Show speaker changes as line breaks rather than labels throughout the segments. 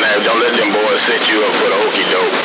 man. Don't let them boys set you up for the okie doke.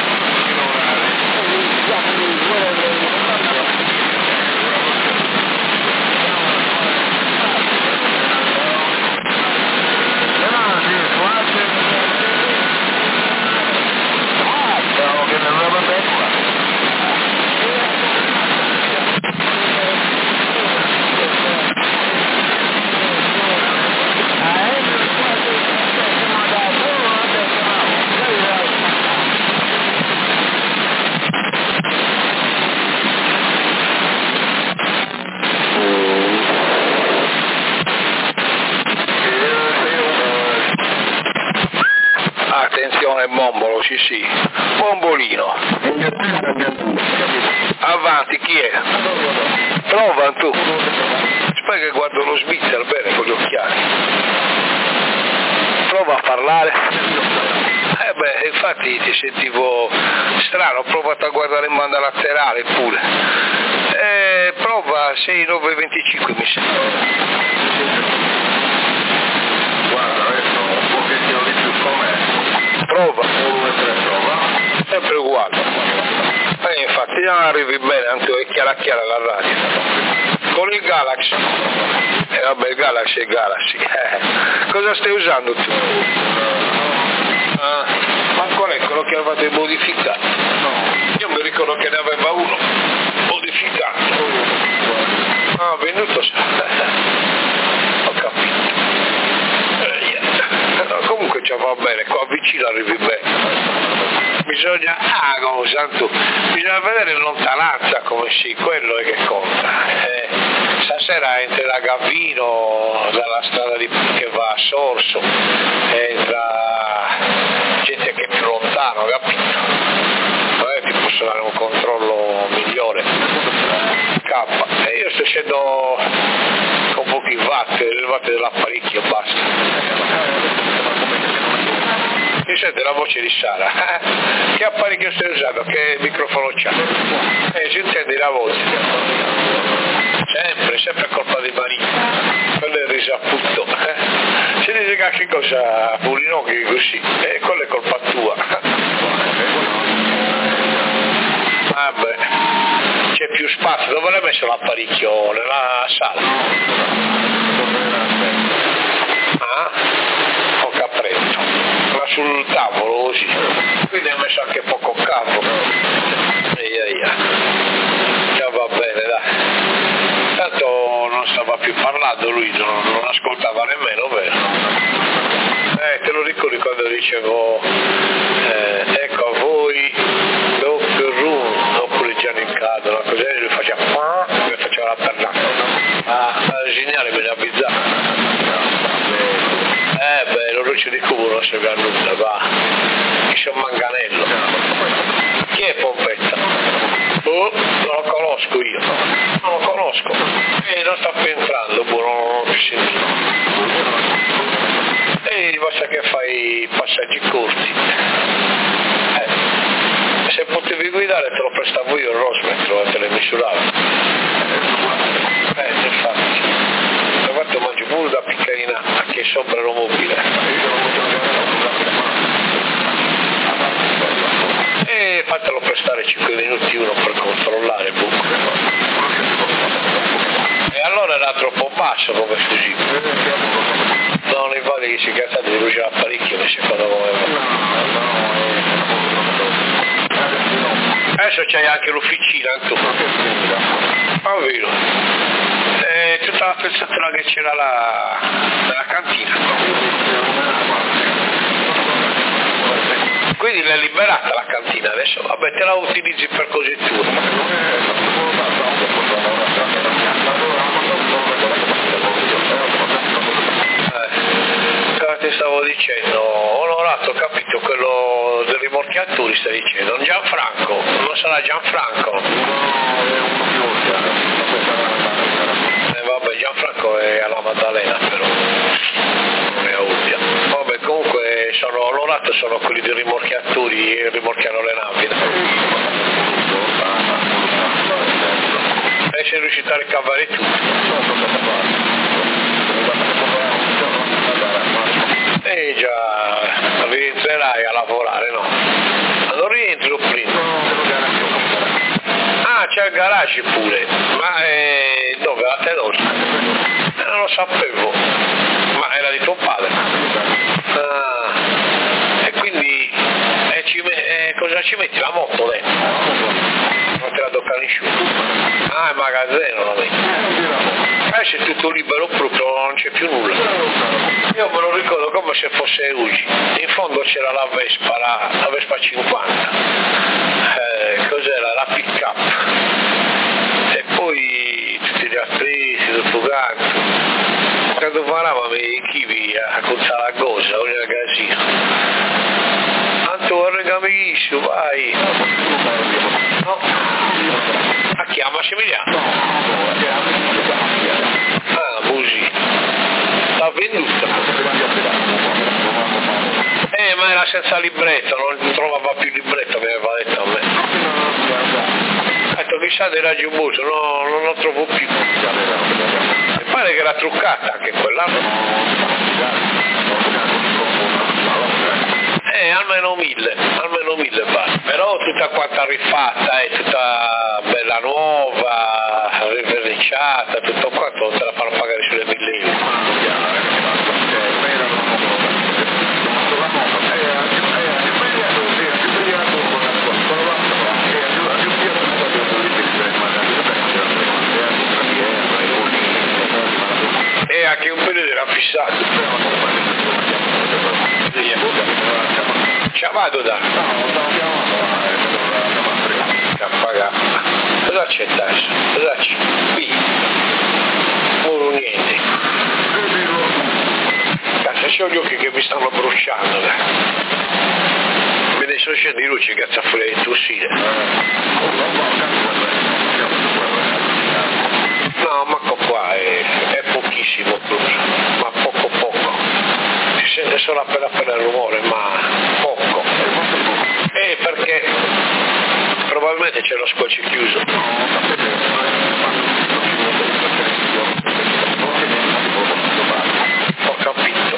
Attenzione Bombolo, sì, Bombolino. Avanti, chi è? Prova tu. Aspetta che guardo lo Svizzera bene con gli occhiali. Prova a parlare. Infatti ti sentivo strano, ho provato a guardare in banda laterale pure. Prova 6925 mi sembra.
Guarda, adesso un pochettino di più com'è.
Prova.
1-3
Sempre uguale. Infatti non arrivi bene, tanto è chiara la radio. Con il Galaxy. Vabbè, il Galaxy è Galaxy. Cosa stai usando tu? Ma qual è quello che avete modificato? No. Io mi ricordo che ne aveva uno modificato. Venuto. Ho capito. No, comunque ci va bene, qua vicino arrivi bene. Bisogna bisogna vedere in lontananza come sì, quello è che conta. Stasera entrerà Gavino dalla strada che va a Sorso, entra gente che è più lontano, capito? Ti posso dare un controllo migliore. E io sto scendo con pochi watt, il watt dell'apparecchio basta. Mi sente la voce di Sara. Che apparecchio stai usando? Che microfono c'ha? Si intende la voce. Sempre colpa di marito. Quello è il risaputo. Si dice che cosa Pulino che così. Quello è colpa tua. Vabbè. C'è più spazio. Dove l'hai messo l'apparecchio? Nella sala? Ho capretto. Sul tavolo così, quindi hai messo anche poco capo. Già va bene, dai. Tanto non stava più parlando lui, non ascoltava nemmeno, vero? Te lo ricordi quando dicevo ecco a voi doppio room oppure Gianni Cado, una cosa e lui faceva e faceva la pernata. Il segnale me ne avvisava. L'orologio di cubo non serve a nulla, va. Che c'è un manganello. Chi è Pompetta? Non lo conosco io. Non lo conosco. Non sta più entrando, non ho più sentito. Basta che fai passaggi corti. Se potevi guidare te lo prestavo io il Rosmetro, te le misuravo. Infatti. Guarda, mangi pure da piccarina anche sopra l'aeromobile. Fatelo prestare 5 minuti uno per controllare buco. E allora era troppo basso come fusibile. Non mi pare che si cazzate di bruciare l'apparecchio che secondo voi. Adesso c'hai anche l'officina tu. Vero. Tutta la pezzatura che c'era nella cantina. Quindi l'hai liberata la cantina adesso, vabbè te la utilizzi per cose tue. Ti stavo dicendo, Onorato, ho capito quello dei rimorchiatori stai dicendo, Gianfranco, non sarà Gianfranco? Vabbè Gianfranco è alla Maddalena però, non è a Ubbia. Vabbè comunque Onorato sono quelli dei rimorchiatori e rimorchiano le navi. E sei riuscito a ricavare tutto. Già, bel garage pure, ma dove? A Tedosa? Non lo sapevo, ma era di tuo padre. E quindi cosa ci metti? La moto dentro? Non te la tocca nessuno. Il magazzino la metti. C'è tutto libero proprio, non c'è più nulla. Io me lo ricordo come se fosse oggi. In fondo c'era la Vespa 50. Cos'era? La pick up. E poi tutti gli attrezzi, tutto quanto. Quando paravamo i chivi a contare la cosa, ogni casino. Antonio, regamiissimo, vai. No? A chiamaci Emiliano. Così. L'ha venduta. Ma era senza libretto, non trovava più libretto, mi aveva detto a me. Ha detto chissà dei raggi buso, no, non lo trovo più. Mi pare che era truccata anche quella. Almeno 1000 vale. Però tutta quanta rifatta, è tutta bella nuova, riverniciata, tutto quanto non te la fanno pagare sulle 1000 euro. E anche un periodo era fissato. Chiamato da cosa c'è adesso? Cosa c'è? Qui non niente. Cazzo, c'ho gli occhi che mi stanno bruciando. Me ne sono scendi luci, cazzo, fuori di tossire. No, ma qua è pochissimo proprio, ma poco. Si sente solo appena il rumore, ma poco. Perché probabilmente c'è lo scotch chiuso. Ho capito.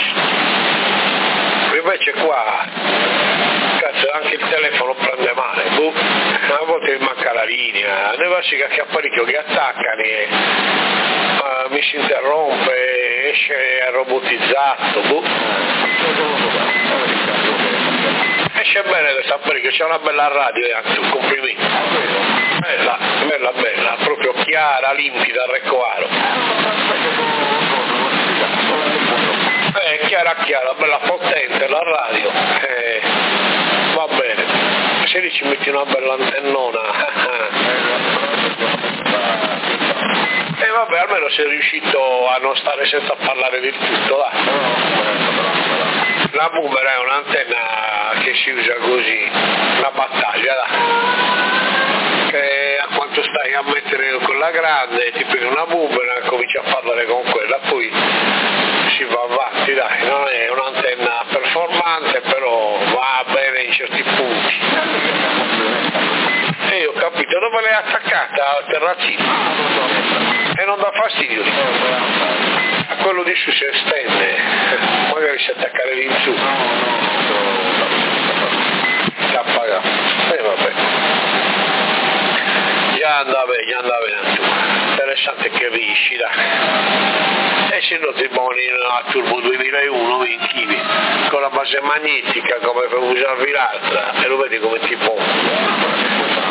Invece qua, cazzo, anche il telefono prende male. A volte mi manca la linea, ne va che apparecchio che attaccano e mi si interrompe, esce robotizzato. Esce bene questo apparecchio, c'è una bella radio e anche un complimento. Bella, proprio chiara, limpida, Reccoaro. Chiara, bella potente la radio. Va bene. Se lì ci metti una bella antennona. Vabbè, almeno sei riuscito a non stare senza parlare del tutto, là. La boomer è un'antenna che si usa così, una battaglia, là. Che a quanto stai a mettere con la grande, ti prendi una boomer, cominci a parlare con quella, poi si va avanti, dai, non è un'antenna performante, però va bene in certi punti. E ho capito, dove l'hai attaccata al terrazzino? E non dà fastidio lì. A quello di su si estende, magari si attaccare lì in su. Da pagare. Vabbè. Già andava tu. Interessante che riesci, dai. E se no ti poni a Turbo 2001 in chivi, con la base magnetica come per usarvi l'altra, e lo vedi come ti poni.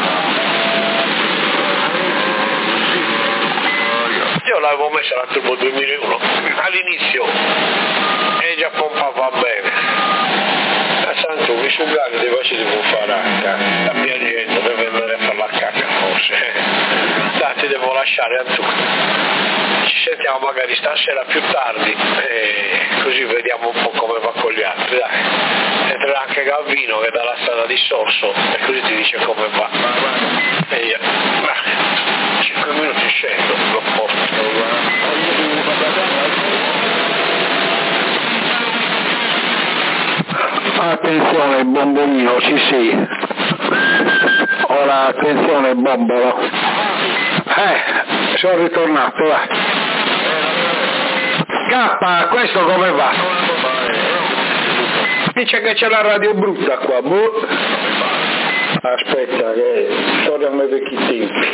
Io l'avevo messa la Turbo 2001 all'inizio e già pompava bene. A Santo mi sugare dei vasi di bufaracca, sta piangendo, deve andare a fare la cacca forse. Dai, ti devo lasciare a tu. Ci sentiamo magari stasera più tardi e così vediamo un po' come va con gli altri, dai. Entrerà anche Gavino che è dalla strada di Sorso e così ti dice come va. E io 5 minuti scendo, lo porto.
Attenzione bombolino, ci sei. Ora attenzione bombolo. Sono ritornato, va. Scappa, questo come va? Dice che c'è la radio brutta qua, boh. Aspetta che torniamo ai vecchi tempi.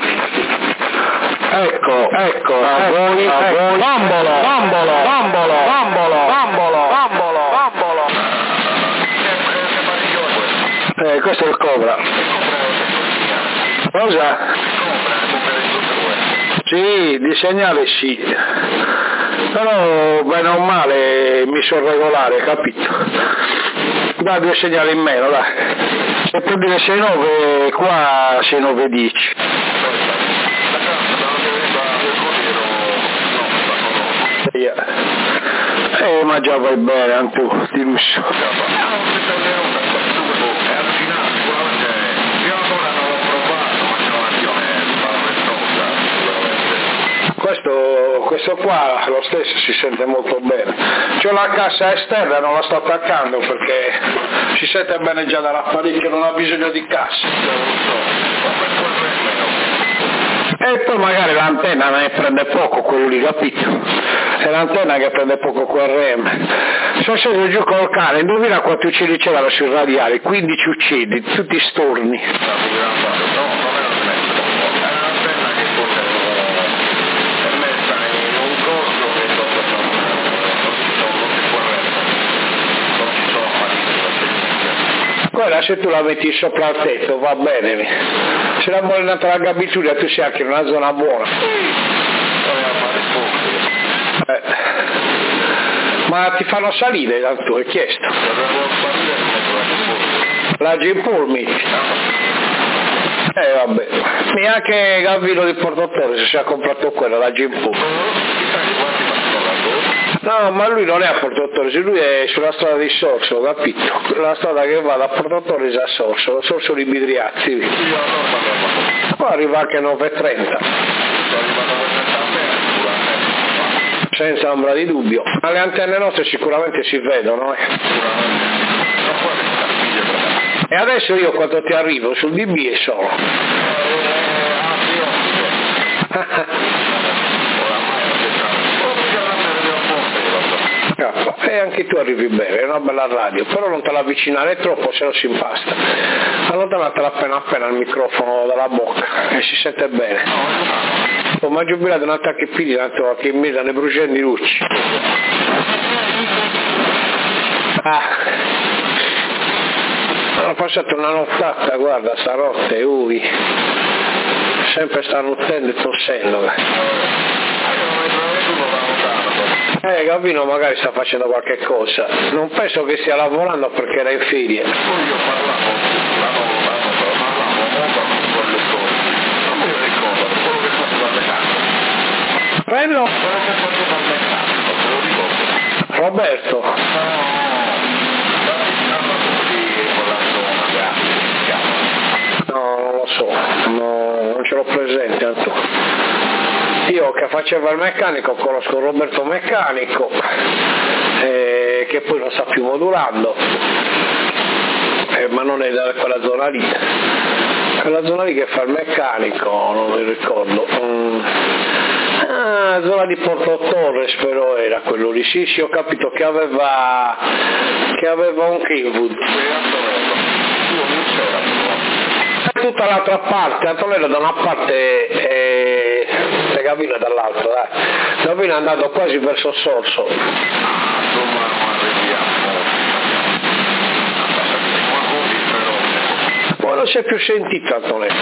Ecco, a voi, bambolo. Questo è il Cobra. Cosa? Sì, di segnale sì. Però bene o male mi sono regolare, capito? Da 2 segnali in meno, dai. Se per dire 6-9, qua 6-9-10. Ma già vai bene anche tu, di lusso. Questo qua lo stesso si sente molto bene. C'ho la cassa esterna, non la sto attaccando perché si sente bene già dall'apparecchio, non ha bisogno di cassa. E poi magari l'antenna ne prende poco, quello lì, capito? È l'antenna che prende poco QRM. Sono sceso giù col cane, indovina quanti uccelli c'erano sui radiali? 15 uccelli, tutti storni. Quella se tu la metti sopra il tetto va bene, se la vuole andare alla gabbitura tu sei anche in una zona buona. Ma ti fanno salire tanto, hai chiesto? La Gimpur metti. Vabbè, neanche Gavino di Portotore se si è comprato quello, la Gimpur. No, ma lui non è a Portotore, lui è sulla strada di Sorso, capito? La strada che va da Portotore a Sorso di Bidriazzi. Poi arriva anche 9:30. Senza ombra di dubbio. Ma le antenne nostre sicuramente si vedono, E adesso io quando ti arrivo sul DB e solo. E anche tu arrivi bene, è una bella radio, però non te la avvicinare troppo se no si impasta. Allontanatela appena il microfono dalla bocca e si sente bene. Ma ho giubilato un attacco piedi tanto che in mezzo ne bruciano di luci. Ho passato una nottata, guarda, stanotte, sempre sta nottendo e tossendo. Gavino magari sta facendo qualche cosa, non penso che stia lavorando perché era in ferie. Quello? Roberto? No, non lo so, no, non ce l'ho presente tanto. Io che faceva il meccanico conosco Roberto Meccanico, che poi non sta più modulando, ma non è da quella zona lì. Quella zona lì che fa il meccanico, non mi ricordo. Zona di Porto Torres però era quello lì, sì, ho capito che aveva un Kenwood. Tutta l'altra parte, Antonello da una parte e Gavino dall'altra, Gavino è andato quasi verso Sorso. Poi non si è più sentito Antonello.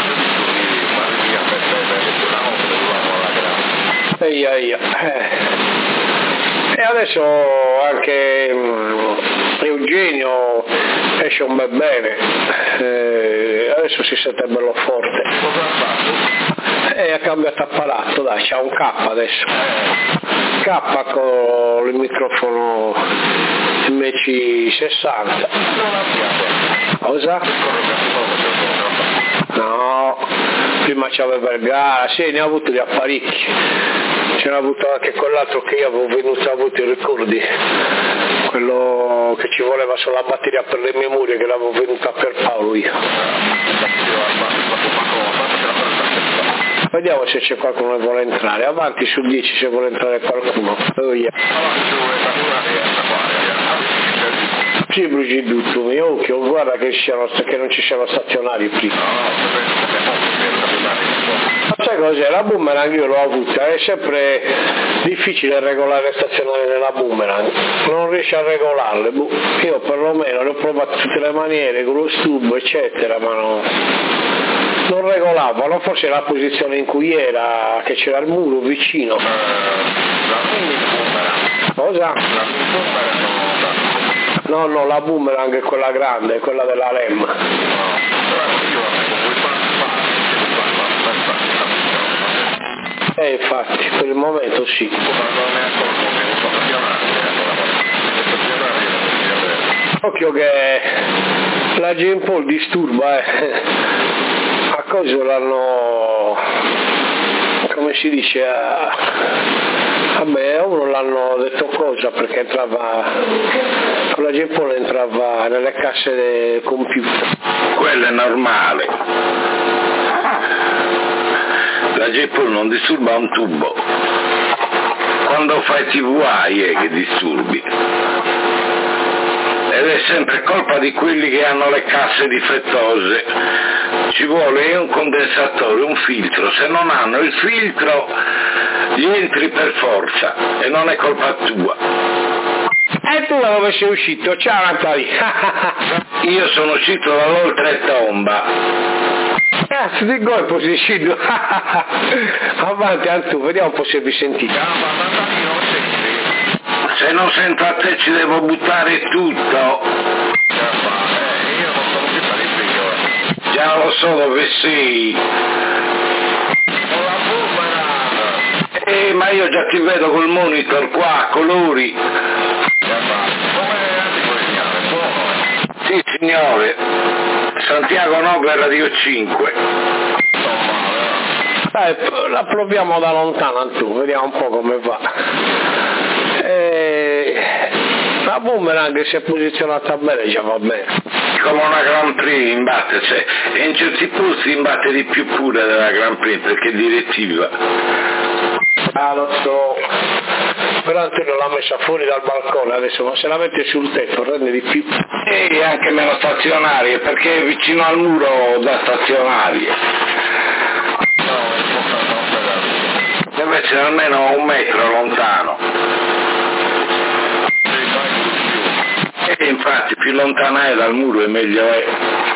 E adesso anche Eugenio esce un bel bene, adesso si sente bello forte. E ha cambiato apparato, dai, c'ha un K adesso. K con il microfono MC60. Cosa? No, prima c'aveva il gara, sì, ne ha avuto di apparecchi. Ce n'ha avuto anche quell'altro che io avevo venuto a avuto i ricordi, quello che ci voleva sulla batteria per le memorie che l'avevo venuta per Paolo io. Vediamo se c'è qualcuno che vuole entrare, avanti sul 10 se vuole entrare qualcuno. Sì, bruci tutto, mio occhio, guarda che non ci siano stazionari prima. Ma sai cos'è? La Boomerang io l'ho avuta, è sempre difficile regolare le stazionari nella Boomerang, non riesci a regolarle, io perlomeno le ho provate tutte le maniere, con lo stubo eccetera, ma non regolavano, forse la posizione in cui era, che c'era il muro vicino.
La mini Boomerang.
Cosa?
La mini Boomerang no.
No, la Boomerang è quella grande, quella della Lem.
No, però io avevo quei
Infatti, per il momento sì. Occhio che la Jane Paul disturba, a cosa l'hanno, come si dice, vabbè, a uno l'hanno detto cosa perché entrava, con la Jane Paul entrava nelle casse del computer.
Quello è normale. La J-Pol non disturba un tubo, quando fai TVA è che disturbi, ed è sempre colpa di quelli che hanno le casse difettose. Ci vuole un condensatore, un filtro, se non hanno il filtro gli entri per forza e non è colpa tua.
E tu da dove sei uscito? Ciao Natali.
Io sono uscito dall'oltretomba.
Cazzo di colpo sei uscito. Avanti Antù, vediamo un po' se vi sentite.
Se non sento a te ci devo buttare tutto.
Io non sono più per il
Già lo so dove sei.
Con la Boomerang.
Ma io già ti vedo col monitor qua a colori.
Come antipolignale, buono.
Sì signore, Santiago 9 Radio 5.
Dai, la proviamo da lontano Antù, vediamo un po' come va. La Boomerang si è posizionata bene, già va bene.
Come una Grand Prix imbatte, cioè, e in certi posti imbatte di più pure della Grand Prix perché è direttiva.
Ah, lo so. Però Antonio l'ha messa fuori dal balcone adesso, ma se la mette sul tetto rende di più.
E anche meno stazionarie, perché è vicino al muro da stazionarie. Deve essere almeno 1 metro lontano. E infatti più lontana è dal muro e meglio è.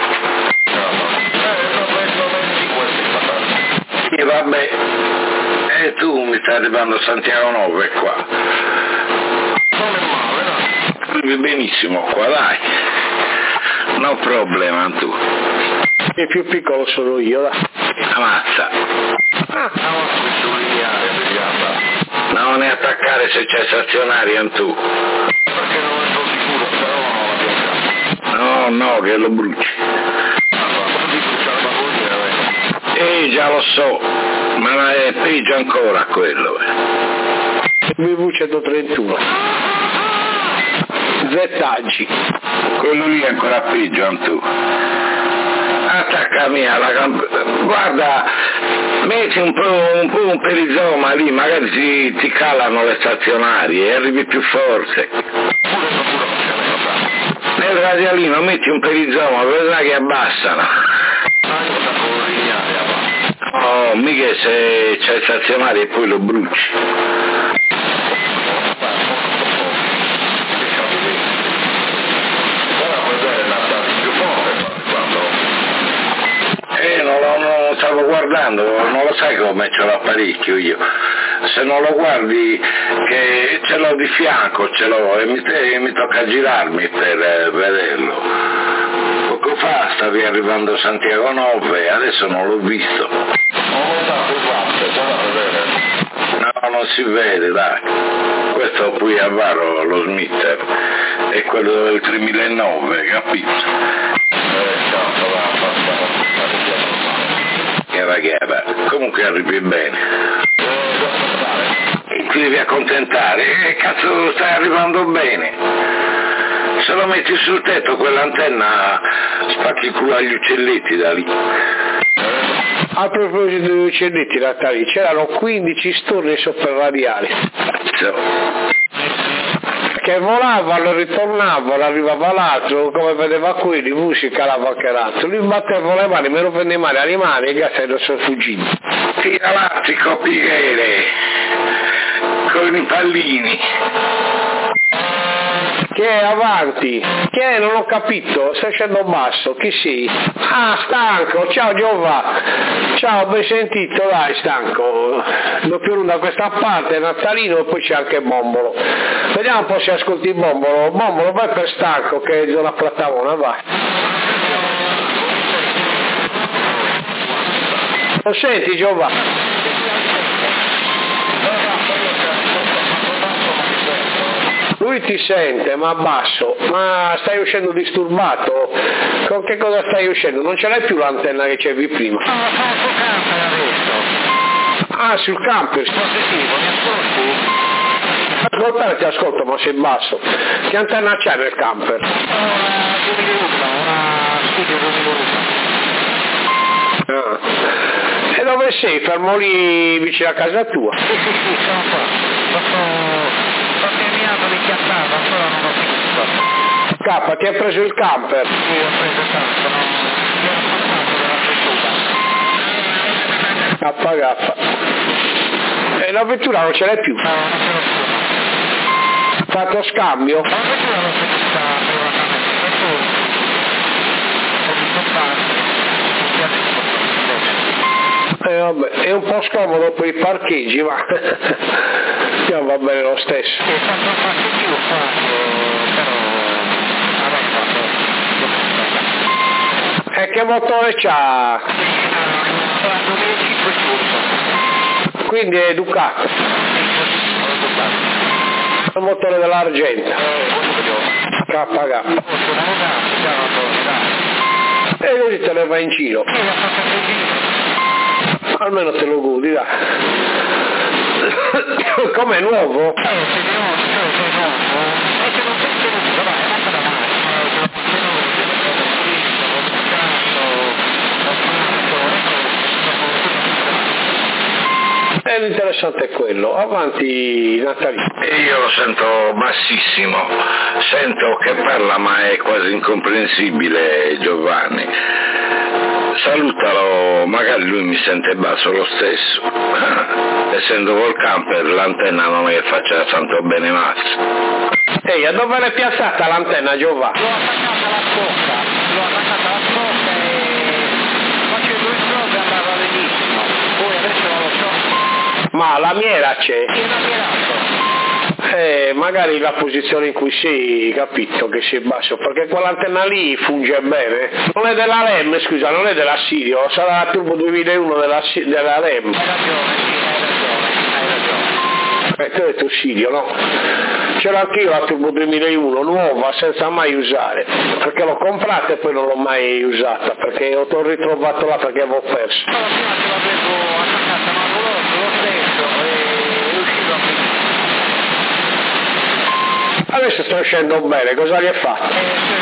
E vabbè, e tu mi stai arrivando a Santiago 9 qua.
Non è male, no?
Arrivi benissimo qua, dai. No problema tu.
Il più piccolo sono io, dai.
Ammazza. Non è attaccare se c'è stazionario tu.
Perché non ne sono sicuro, però
No, che lo bruci. Già lo so, ma è peggio ancora quello.
BV 131. Zettaggi.
Quello lì è ancora peggio tu. Attaccami alla guarda, metti un po' un perizoma lì, magari ti calano le stazionarie e arrivi più forte. Nel radialino metti un perizoma, vedrai che abbassano. Oh, mica se c'è stazionario e poi lo bruci. Non stavo guardando, non lo sai come ce l'ho apparecchio io. Se non lo guardi che ce l'ho di fianco, ce l'ho e mi tocca girarmi per vederlo. Poco fa stavi arrivando a Santiago 9, adesso non l'ho visto. No, non si vede, dai. Questo qui a Varo, lo Smitter, è quello del 3009, capito? Comunque arrivi bene. Ti devi accontentare, cazzo stai arrivando bene. Se lo metti sul tetto quell'antenna spacchi il culo agli uccelletti da lì.
A proposito degli uccelletti Natali, c'erano 15 storni sopra radiali. che volavano, ritornavano, arrivava l'altro, come vedeva quelli, lui si calava anche l'altro, lui batteva le mani, me lo prende male alle mani e Gazzero sono fuggiti.
Tira l'attico pighere con i pallini.
Che è avanti? Che è? Non ho capito, stai scendendo basso, chi sei? Ah, Stanco, ciao Giova, ciao, ben sentito, dai Stanco, doppio runda da questa parte, Natalino e poi c'è anche Bombolo. Vediamo un po' se ascolti Bombolo, Bombolo vai per Stanco che è zona Platavona, vai. Lo senti Giova? Lui ti sente, ma basso, ma stai uscendo disturbato? Con che cosa stai uscendo? Non ce l'hai più l'antenna che c'avevi prima?
No, sul camper adesso.
Ah, sul camper?
Positivo, mi ascolti?
Ascoltare ti ascolto, ma sei basso. Che antenna c'è nel camper?
Una 2001, una Studio 2001.
Ah. E dove sei? Fermo lì vicino a casa tua?
Sì, sono qua. Ho terminato di chiappare, ancora non ho finito.
K, ti hai preso il camper?
Sì, ho preso il camper, mi ero passato della vettura.
E la vettura non ce l'hai più?
No, non ce l'ho più.
Fatto scambio?
La vettura l'ho seduta privatamente, adesso ho visto bene,
Vabbè, è un po' scomodo per i parcheggi, ma no, va bene lo stesso.
Sì, è stato un parcheggio fatto, però adesso
E che motore c'ha?
2005 turbo.
Quindi è Ducato. Il motore dell'Argenta. KH. E così te ne vai in giro. Almeno te lo godi, dai. Com'è nuovo? E l'interessante è quello. Avanti Natalino.
Io lo sento bassissimo, sento che parla ma è quasi incomprensibile Giovanni. Salutalo, magari lui mi sente basso lo stesso. Essendo col camper l'antenna non è che faccia tanto bene mazzo.
Ehi, a dove l'hai piazzata l'antenna Giovanni?
L'ho attaccata alla scorta e facendo il vlog andava benissimo, poi adesso non lo so.
Ma la miera c'è?
Sì, una mirato.
Magari la posizione in cui sei, capito che sei basso, perché quell'antenna lì funge bene. Non è della REM, scusa, non è della Sirio, sarà la Turbo 2001 della REM.
Hai ragione, hai ragione.
Tu hai detto Sirio, no? C'era anch'io la Turbo 2001, nuova, senza mai usare, perché l'ho comprata e poi non l'ho mai usata, perché ho ritrovato là perché avevo perso.
No, la prima ce l'avevo attaccata, ma lo stesso, è uscito a finire.
Adesso sto uscendo bene, cosa gli hai fatto?
Quelle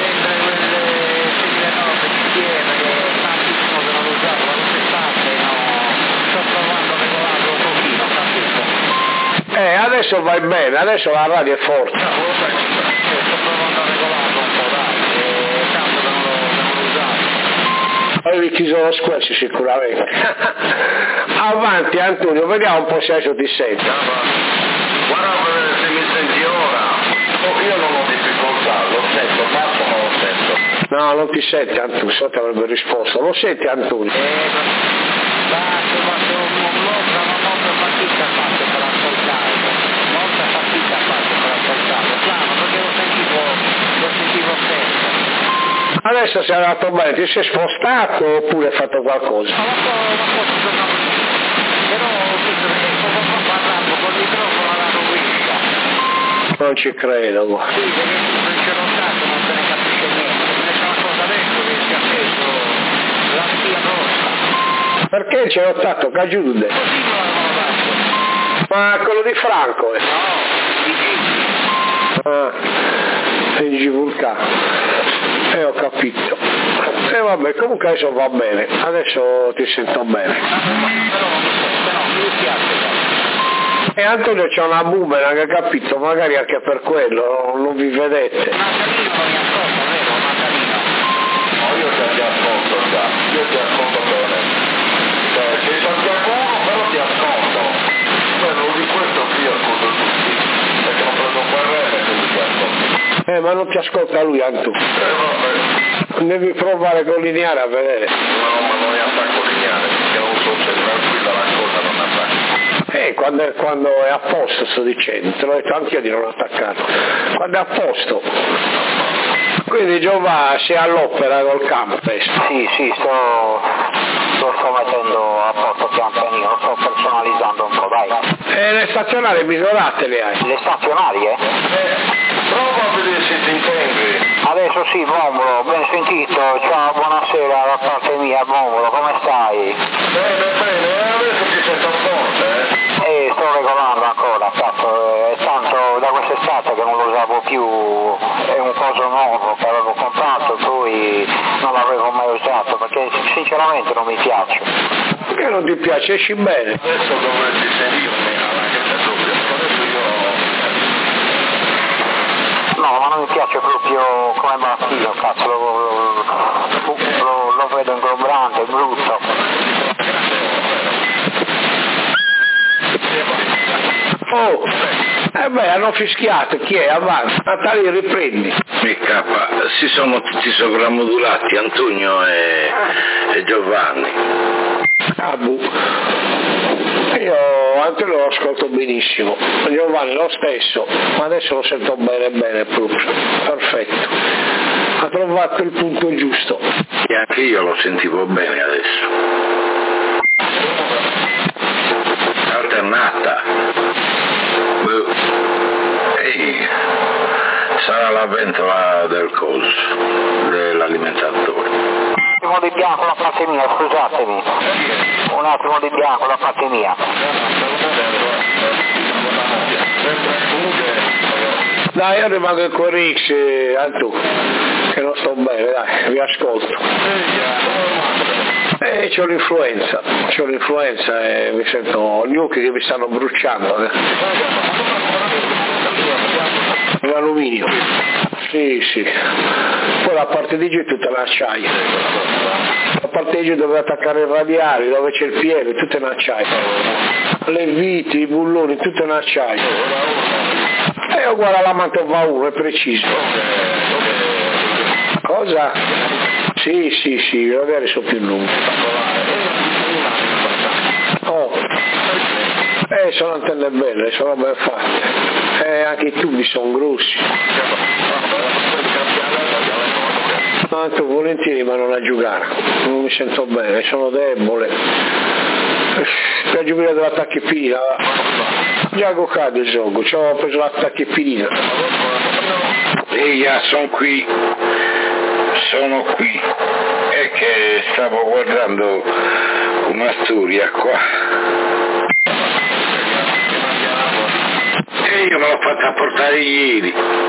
2009 GTM che tantissimo che non lo usavo, la quest'estate, no, sto provando a regolarlo un pochino, capito?
Adesso vai bene, adesso la radio è forte.
No, lo so, sto provando a regolarlo un po', dai, tanto che non lo usavo.
Avevi chiuso lo squelch sicuramente. Avanti Antonio, vediamo un po' se adesso ti senti.
Guarda se mi senti ora. Io non ho difficoltà, lo sento, basso ma lo sento.
No, non ti senti Antonio, se ti avrebbe risposto. Lo senti Antonio?
Basta, molta fatica fatto per ascoltare, molta fatica fatto per ascoltare, strano perché lo sentivo sempre.
Adesso sei andato bene, ti sei spostato oppure hai fatto qualcosa?
Ma la posso tornare lì, però ho visto che sto parlando col microfono alla rovescia.
Non ci credo.
Sì, perché non c'è lo stato, non se ne capisce niente, me ne c'è una cosa adesso che si è acceso la spia rossa.
Perché c'è lottato Cagiude?
Così me l'hanno dato.
Ma quello di Franco?
No, di Gigi.
Ah, è di Vulcano. Ho capito. E vabbè, comunque adesso va bene, adesso ti sento bene.
Però mi dispiace.
E Antonio c'ha una boomerang, hai capito? Magari anche per quello non vi vedete.
Io ti ascolto già, io ti ascolto bene. Sei Santiago 1 però ti ascolto. Quello di questo qui ascolto tutti. Perché non prendo un barrene quindi ti ascolto.
Ma non ti ascolta lui Antonio.
Vabbè.
Devi provare con lineare a vedere.
No, ma non è attacco lineare, perché non so se tranquilla la cosa non attacca.
Quando è a posto sto dicendo, te l'ho detto anch'io di non attaccarlo. Quando è a posto. Quindi Giovanni sei all'opera col campo adesso.
Sì, sto mettendo a posto pian pianino, lo sto personalizzando un po', dai.
E le stazionarie misurate le hai?
Le stazionarie?
Prova a vedere se ti intendi.
Adesso sì, Bombolo, ben sentito, ciao, buonasera da parte mia, Bombolo, come stai?
Bene, adesso ti sento forte,
sto regolando ancora, cazzo, è tanto da quest'estate che non lo usavo più, è un coso nuovo che avevo comprato, poi non l'avevo mai usato, perché sinceramente non mi piace.
Perché non ti piace? Esci bene.
Adesso dovresti seguirmi alla gente proprio, adesso io...
No, ma non mi piace proprio come mattino, cazzo, lo vedo ingombrante, brutto.
Oh, hanno fischiato, chi è? Avanti, Natale riprendi.
Si sono tutti sovramodulati, Antonio e Giovanni.
Io Antonio lo ascolto benissimo, Giovanni lo stesso, ma adesso lo sento bene proprio, perfetto. Ha trovato il punto giusto.
E anche io lo sentivo bene adesso. Alternata. Ehi, sarà la ventola del coso, dell'alimentatore.
Un attimo di bianco la parte mia, scusatemi. Un attimo di bianco la parte mia.
Dai, io rimango con Rix, Antu, che non sto bene, dai, vi ascolto. C'ho l'influenza e mi sento gli occhi che mi stanno bruciando. L'alluminio. Sì. Poi la parte di giù è tutta l'acciaio. La parte di giù dove attaccare i radiali, dove c'è il piede, tutto in acciaio. Le viti, i bulloni, tutto in acciaio. È uguale alla Mantova 1, è preciso. Cosa? Sì, magari sono più lunghi. Sono antenne belle, sono ben fatte. Anche i tubi sono grossi. Tanto volentieri vanno a giocare, non mi sento bene, sono debole. Per giocare dell'attacco pirina. Già giocato il gioco, ci ho preso l'attacco pirina.
Ehi, sono qui. È che stavo guardando una storia qua. E io me l'ho fatta portare ieri.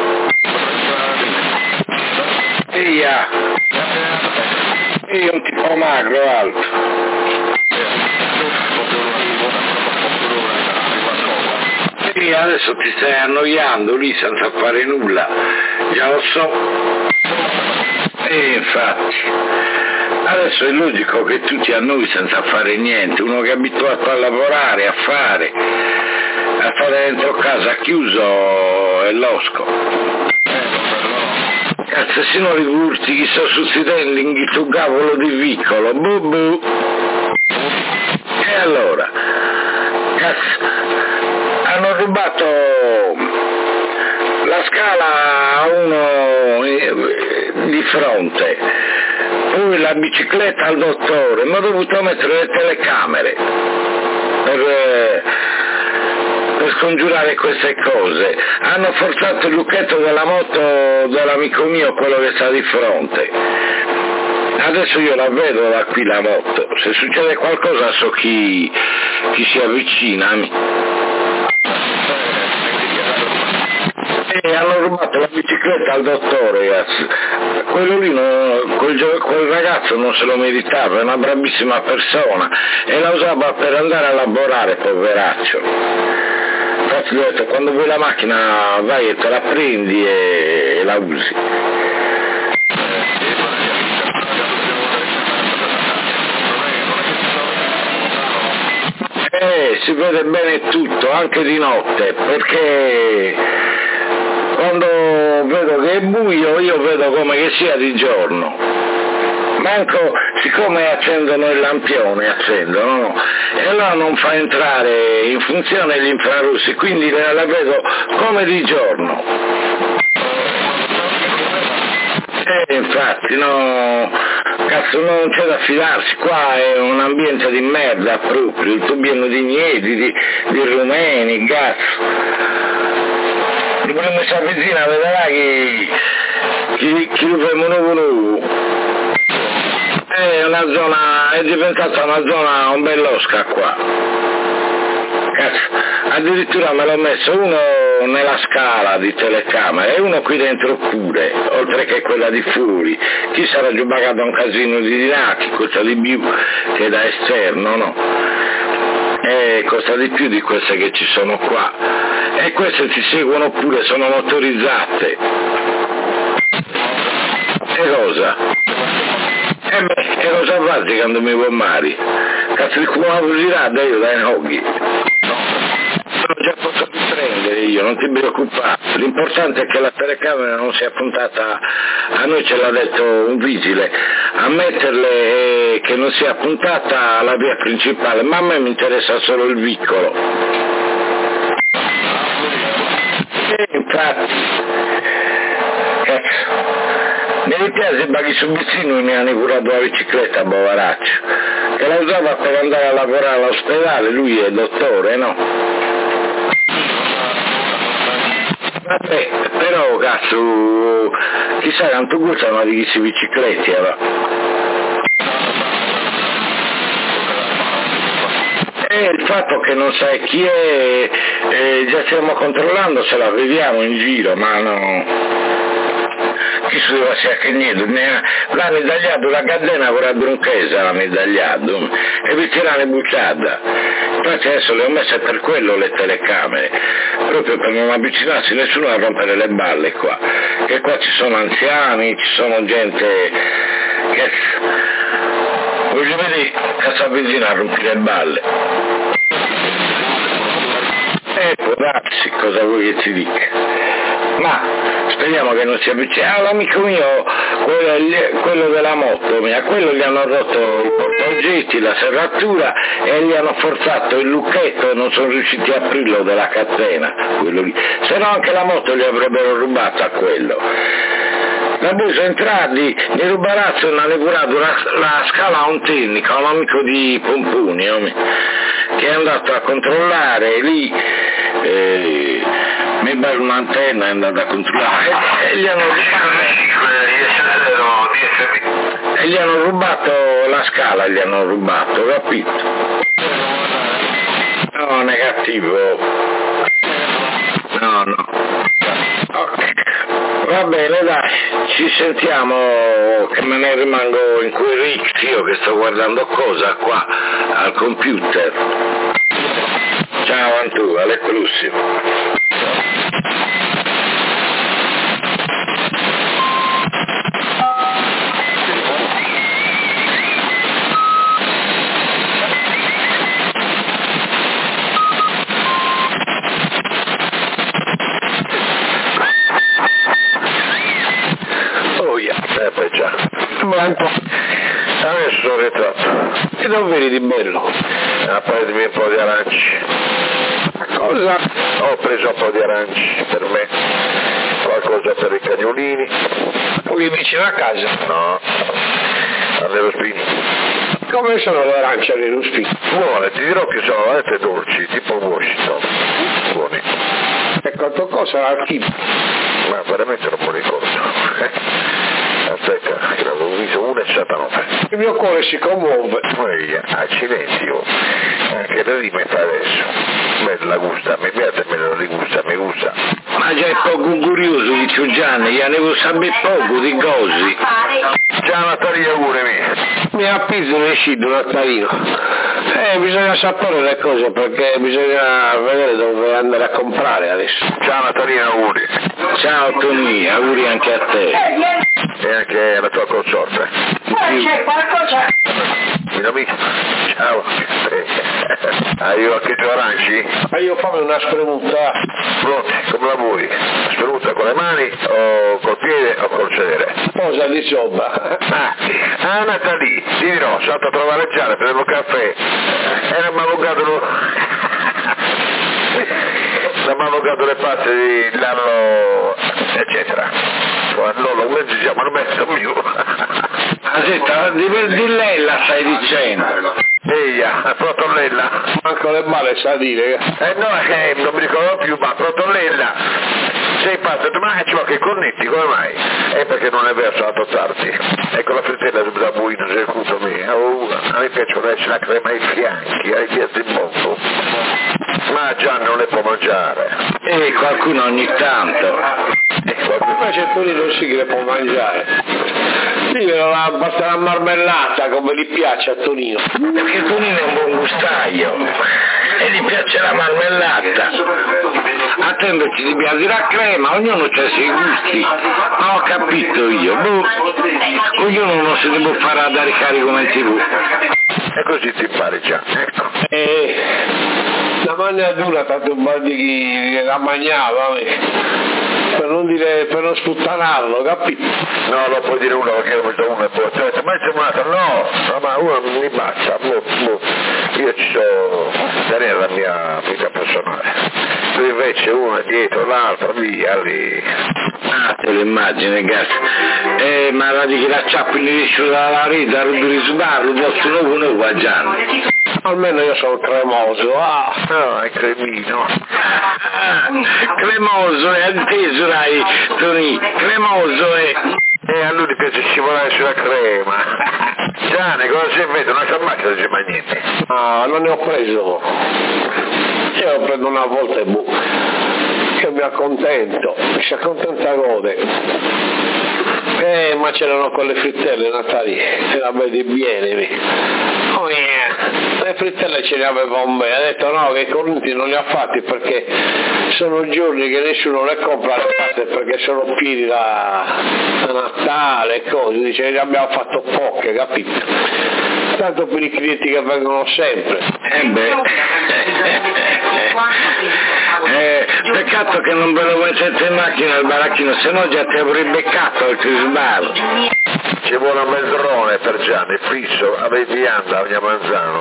Ehi, un tipo magro, alto. E adesso ti stai annoiando lì senza fare nulla. Già lo so. E infatti, adesso è logico che tu ti annoi senza fare niente, uno che è abituato a lavorare, a stare dentro casa chiuso è losco. Cazzo, se non ricurti chi sto succedendo in questo cavolo di vicolo, bubu. E allora, cazzo, hanno rubato la scala a uno di fronte, poi la bicicletta al dottore, ma ho dovuto mettere le telecamere per scongiurare queste cose. Hanno forzato il lucchetto della moto dell'amico mio, quello che sta di fronte. Adesso io la vedo da qui la moto, se succede qualcosa so chi si avvicina. E hanno rubato la bicicletta al dottore, ragazzi. Quello lì, quel ragazzo non se lo meritava, è una bravissima persona e la usava per andare a lavorare, poveraccio. infatti gli ho detto, quando vuoi la macchina vai e te la prendi e la usi. Si vede bene tutto, anche di notte, perché quando vedo che è buio io vedo come che sia di giorno. Manco, siccome accendono il lampione, no? E allora non fa entrare in funzione gli infrarossi, quindi la vedo come di giorno. Infatti, no, cazzo, non c'è da fidarsi, qua è un ambiente di merda proprio, tutto pieno di niedi, di rumeni, cazzo. Prima si avvicina, vedrà chi lo fa è diventata una zona un bell'osca qua. Cazzo, addirittura me l'ho messo uno nella scala di telecamere e uno qui dentro pure, oltre che quella di fuori. Chi sarà giù pagato un casino di dinati, costa di più che da esterno, no? E costa di più di queste che ci sono qua. E queste ti seguono pure, sono motorizzate. E cosa? E cosa fai quando mi vuoi mari? Cazzo di come la girata io dai noghi. Sono già potuto prendere io, non ti preoccupare. L'importante è che la telecamera non sia puntata, a noi ce l'ha detto un vigile, a metterle che non sia puntata alla via principale, ma a me mi interessa solo il vicolo. Infatti, mi dispiace perché su vicino mi hanno curato la bicicletta, poveraccio, che la usava per andare a lavorare all'ospedale, lui è dottore, no? Vabbè, però cazzo, chissà quanto costano di questi bicicletti, il fatto che non sai chi è, già stiamo controllando se la vediamo in giro, ma no. Chi si deve sia che niente, l'ha medagliato la catena con la brunchesa, l'ha medagliato, e vi tirare bucciata. Infatti adesso le ho messe per quello le telecamere, proprio per non avvicinarsi nessuno a rompere le balle qua, che qua ci sono anziani, ci sono gente che voglio vedere che si avvicina a rompere le balle. Può darsi, cosa vuoi che ti dica? Ma speriamo che non si avvicini. L'amico mio, quello della moto mia, quello gli hanno rotto i portaoggetti, la serratura e gli hanno forzato il lucchetto e non sono riusciti a aprirlo della catena, quello lì. Se no anche la moto gli avrebbero rubato a quello. Da poi sono entrati, mi rubarazzo e hanno curato la scala a un tecnico, un amico di Pomponi, che è andato a controllare lì, mi pare un'antenna, è andato a controllare e gli hanno rubato la scala, gli hanno rubato, capito? No, negativo. No. Ok. Va bene, dai, ci sentiamo, che me ne rimango in quei rix io che sto guardando cosa qua al computer. Ciao Antù, alle prossime. Già. Adesso sono ritratto. E non vedi di bello? Prendimi un po' di aranci. Cosa? Ho preso un po' di aranci per me, qualcosa per i cagnolini. Qui vicino a casa? No, alle Ruspini. Come sono le arance alle Ruspini? Buone, ti dirò che sono veramente dolci, tipo Washington. Buoni. E quanto costa al chilo? Ma veramente non me lo ricordo. Aspetta, che l'avevo visto 1,79. Il mio cuore si commuove. Accidenti, che le rime fa adesso? Me la gusta, mi piace, me la rigusta, mi gusta. Ma già è poco curioso di Giugiani, gli ne vuoi sapere poco di cose. Ciao Natalia, pure me. Mi ha appeso le scido Natalino.
Bisogna sapere le cose perché bisogna vedere dove andare a comprare adesso.
Ciao Natalina, auguri.
Ciao Tony, auguri anche a te.
E anche alla tua consorte.
C'è qualcosa?
Mio amico, ciao. Hai anche due aranci?
Ma io fammi una spremuta.
Pronti, come la vuoi? Spremuta con le mani o col piede o col sedere?
Cosa di sopra?
Natalì, ti dirò, sono andato a travaleggiare, prendevo un caffè e non mi ha avvocato le passe di Lallo, eccetera. Lollo, come si chiama? Non metto più.
Senta, di lei la stai dicendo?
Eia, Protolella.
Manco le balle sa dire.
No, non mi ricordo più, ma Protolella. Sei pazzo, ma ci va che connetti, come mai? Perché non è vero, sono andato tardi. Ecco la frittella da buino, c'è il cuto mio. A me piace essere la crema ai fianchi, ai piatti in mondo. Ma già non le può mangiare.
Qualcuno ogni tanto. Invece quelli non si che le può mangiare. Basta la marmellata come gli piace a Tonino.
Perché Tonino è un buon gustaio e gli piace la marmellata.
A te invece ti piace la crema, ognuno ha i suoi gusti. Ma ho capito io, ognuno non si può fare a dare carico in TV.
E così ti pare già, ecco.
La mangiatura tanto un po' di chi la mangiava, per non sputtanarlo, capito?
No, lo puoi dire uno perché uno è buono, ma c'è un altro, no, ma uno mi basta, io ci so tenere la mia vita personale, tu invece uno è dietro l'altro, via lì.
Te l'immagine, gas. Ma la di che la ciappa in rischio dalla rete, a rubare sbarro, posso uno guagliando. Almeno io sono cremoso,
No, è cremino.
Cremoso, è anteso, dai, Tony, cremoso è.
A lui piace scivolare sulla crema. Gianni, cosa si vede? Una cammaccia non c'è mai niente.
No, non ne ho preso. Io lo prendo una volta e che mi accontento, mi si accontenta gode. Ma c'erano quelle frittelle Natali, se la vedi bene. Oh yeah. Le frittelle ce le aveva un bene, ha detto no, che i cornuti non li ha fatti perché sono giorni che nessuno le compra le fatte perché sono pieni da Natale e cose, dice ne abbiamo fatto poche, capito? Tanto per i clienti che vengono sempre. Peccato che non ve lo mettete in macchina al baracchino, se no già ti avrei beccato il Crisbaro.
Ci vuole un meldrone per Gianni, fisso, a vianda, a Manzano.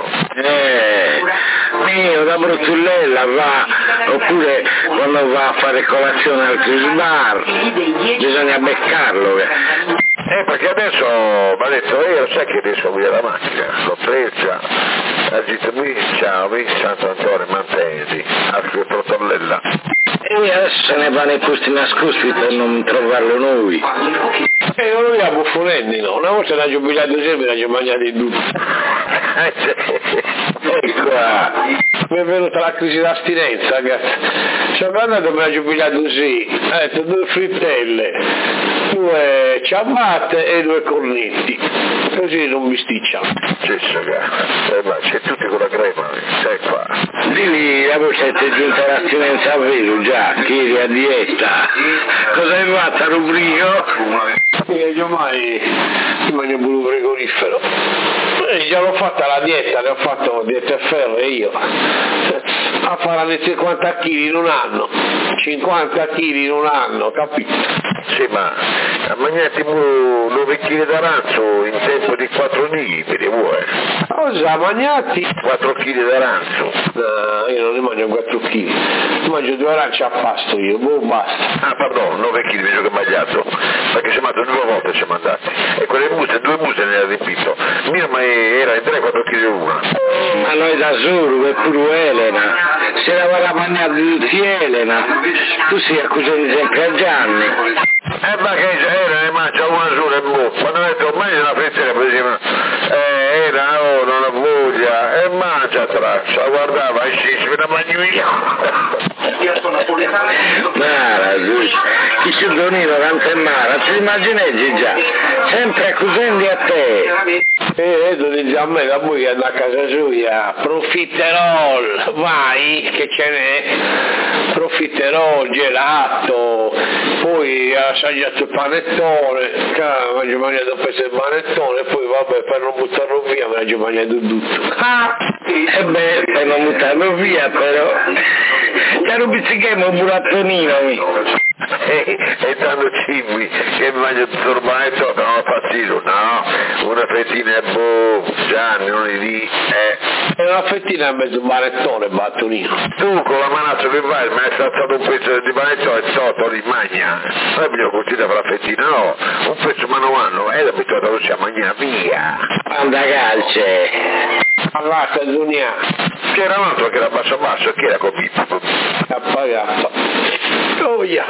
Mio, da Bruttulella va, oppure quando va a fare colazione al Crisbaro, bisogna beccarlo.
Perché adesso mi ha detto, lo sai che adesso guida la macchina, l'ho presa, ha detto, ciao, Santo Antonio, mantendi, anche Protolella.
E adesso se ne va nei posti nascosti per non trovarlo noi. Non lo abbiamo Buffonelli, no? Una volta l'ha giubilato sempre, l'ha mangiato in due. Ecco, mi è venuta la crisi d'astinenza, ragazzi. Sono andato per la giubilato così, ha detto 2 frittelle, 2 ciabatte e 2 cornetti. Così non bisticciano.
Ma c'è tutti con la crema, sai qua.
Lì la voce è giunta l'astinenza a vero già, chiedi a dieta. Cosa hai fatto a rubrico? Io mai mangio pure un frigorifero. Già l'ho fatta la dieta, ne ho fatto dieta e ferro e io. A fare 50 kg in un anno. 50 kg in un anno, capito?
Sì, ma a mangiati 9 kg d'aranzo in tempo di 4 nipidi, vuoi?
Cosa, mangiati?
4 kg d'aranzo.
No, io non ne mangio 4 kg. Mangio 2 arance a pasto io, basta.
Pardon, 9 kg invece che ho mangiato. Perché siamo andati 2 volte, siamo andati. E quelle buste, 2 buste ne ha riempito. Mio ma era in 3-4 kg una.
Ma noi da solo, e pure Elena. Se la va a mangiare di tutti Elena. Tu sei accusato sempre a Gianni.
Ma che Elena ne mangia una sola e boh. Quando ho detto mangia una frittella, poi diceva non ha voglia, e mangia traccia. sto guardando, esci, me la mangio io. Mara, chi si donino tante Mara, ti immagini già, sempre accusando a te.
Tu dici a me da voi che andare a casa sua, profiterol, vai, che ce n'è, profiterol, gelato, poi assaggiato il panettone, mangio mangiato questo il panettone, poi vabbè, per non buttarlo via me l'ho mangiato tutto.
E beh, per non buttarlo via però, caro pizzichemo un burattonino. E tanto cibi che mangio tutto il panettone, no, fattino, no, una fettina è Gianni, non è lì,
E una fettina in mezzo panettone, battonino.
Tu con la manazza che vai, mi hai saltato un pezzo di panettone e sotto li mangia. Noi abbiamo cucinato per la fettina, no, un pezzo mano a mano, e abituato a a mangiare via. Anda calce.
Allora, Zunia.
C'era un altro che era basso basso, che era con Pippo.
Appagato. Oh yeah.